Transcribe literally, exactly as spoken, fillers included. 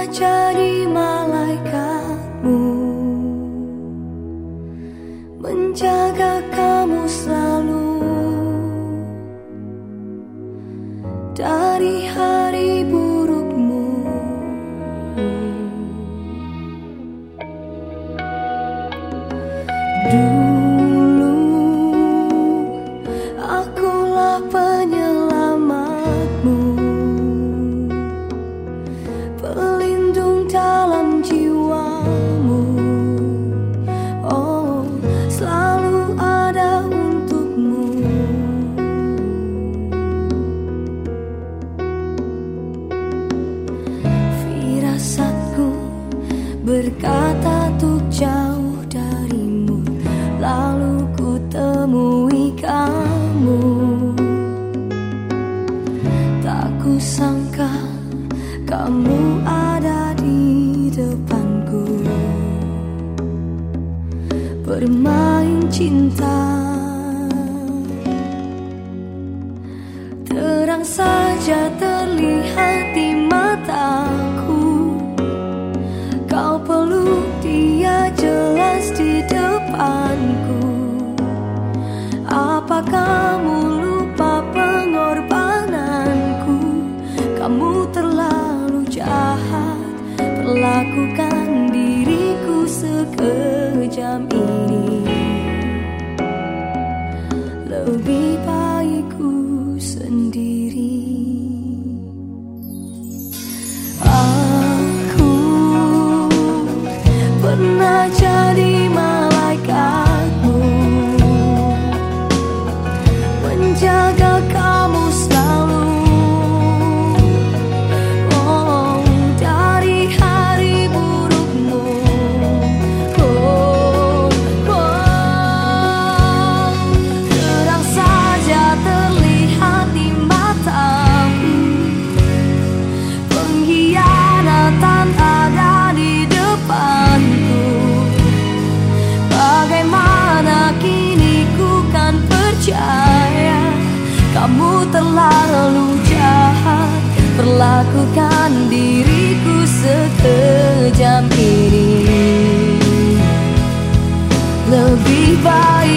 jadi malaikatmu, menjaga kamu selalu dari hari burukmu. Dulu akulah penyelamatmu, pelindung dalam jiwamu. Oh, selalu ada untukmu. Firasatku berkata untuk jauh darimu, lalu ku temui kamu. Tak kusangka kamu ada di depanku, bermain cinta. Terang saja terlihat di mataku, kau peluk dia jelas di depanku. Apa kamu lupa pengorbananku? Kamu terlalu jahat, perlakukan diriku sekejam ini. Lebih baik ku sendiri. Aku pernah jadi malaikatmu, menjaga kamu selalu. Oh, dari hari burukmu. Oh, oh, terang saja terlihat di matamu, pengkhianatan ada di depanku. Bagaimana kini ku kan percaya kamu terlalu jahat, perlakukan diriku sekejam ini. Lebih baik